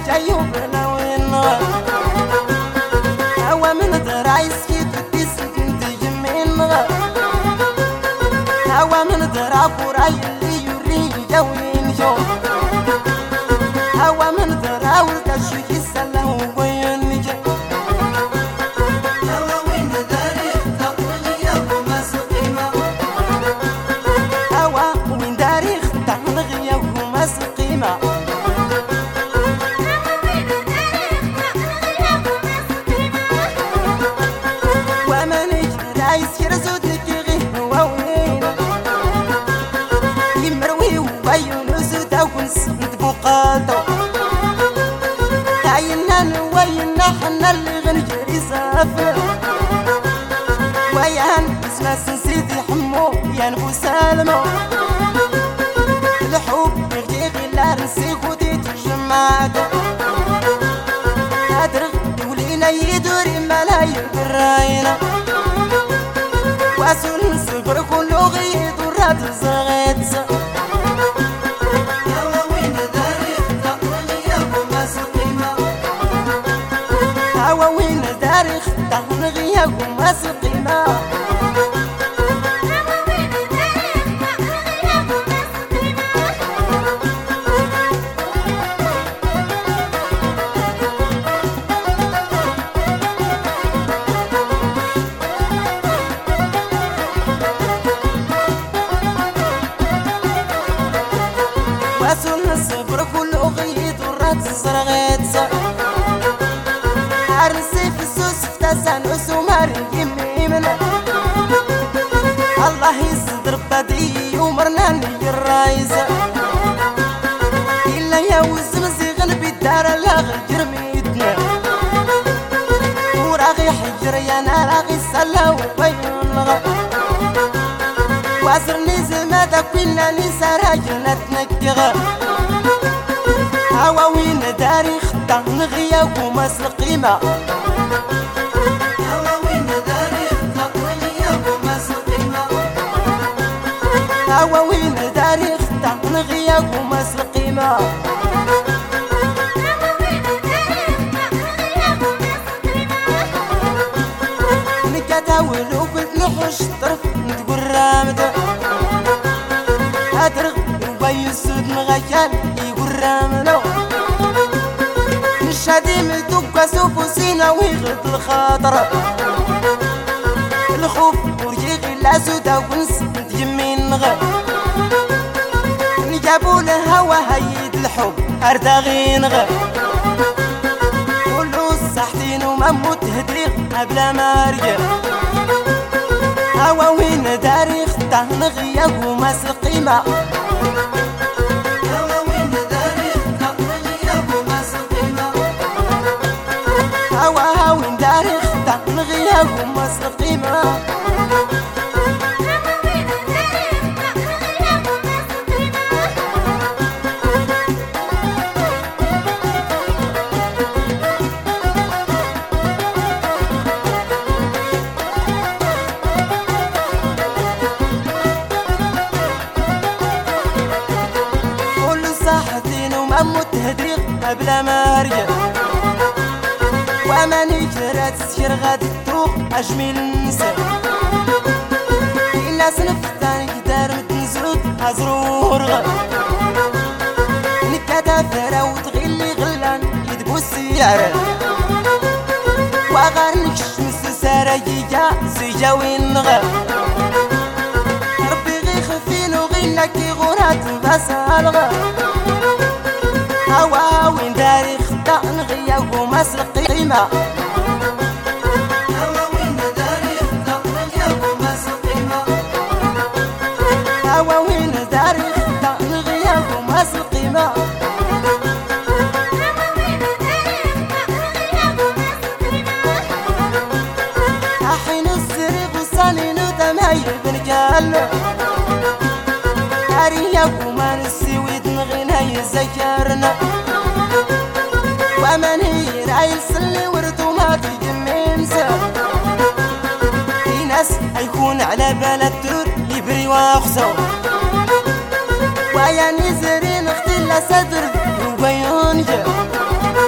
جاي وبلاوين هوا من درايس كيت وديسك انت جمين هوا من درا قراي اللي يوري جوين جو هوا من درا ورتشي يسله وين جا هوا وين داري تطلي ابو مسقيمه هوا وين داري تطلي ابو مسقيمه وين حنا اللي غنجري سافر ويان اسمع سيدي حمو يا نبو سالمو الحب يغجي غير نسيك ودي تجمعك هادرغ ولينا يدوري مالا يبراينا واسول نصبر كله غيد وراد زغيت هوا وين داري خطه نغيا وما سقيمه واسول نصبر كله غيد وراد زغيت عرسي في السوس فتسان وسمار يميمنا الله يصدر بدي ومرناني الرايزة إلا يا وزمزيغن بالدار لا غير ميتنا وراغي حجر يا نار راغي سلا وبينغ واسرني زمادا كلنا نسا راجلنا تنكغ هوا وين داري خطه نغيا وما سقيمه هوا وين داري تطلي ابو مسقيمه هوا وين داري خطه نغيا وما سقيمه نكتا ولو كنت نحوش طرف نتقول رامده هادرغ وبي السود مغيال يقول رامده شادي متوقع سوفوسينا ويغد الخاطر الخوف ورجيغي لا سودا ونس يمين نغا نجابو الهوا هيد الحب هرداغي نغا كلو صحتين ومموت هدريغ قبل ما رجع هوا وين داري خطه نغيا وما سقيمه هوا وين داري خطه نغيا وما سقيمه كل صحتين ومموت هدريغ قبل ما رجع واماني جرات سير غادي تروح اجمل النساء الناس نفتان قدار متنزود هزرور غا نكاتا ثرا وتغلي غلان يدبو السيارة وغارنك شمس سراجيجا سيجاوين غا ربي غي خفين وغينك غورات بسالغا هوا وين داري خطا نغيا وما سقيمه هوا وين داري تطلي ابو مسقيمه هوا وين داري خطا نغيا وما سقيمه حين السريق وصاني ندم هاي بنقال داري وما نسيويد نغينا يزكرنا ومن هي رايل سلي وردو ما تجميمسا في ناس هيكون على بلد دور يبري واخسو ويا نزرين اختلا صدر وبيون جا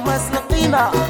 واس القيمة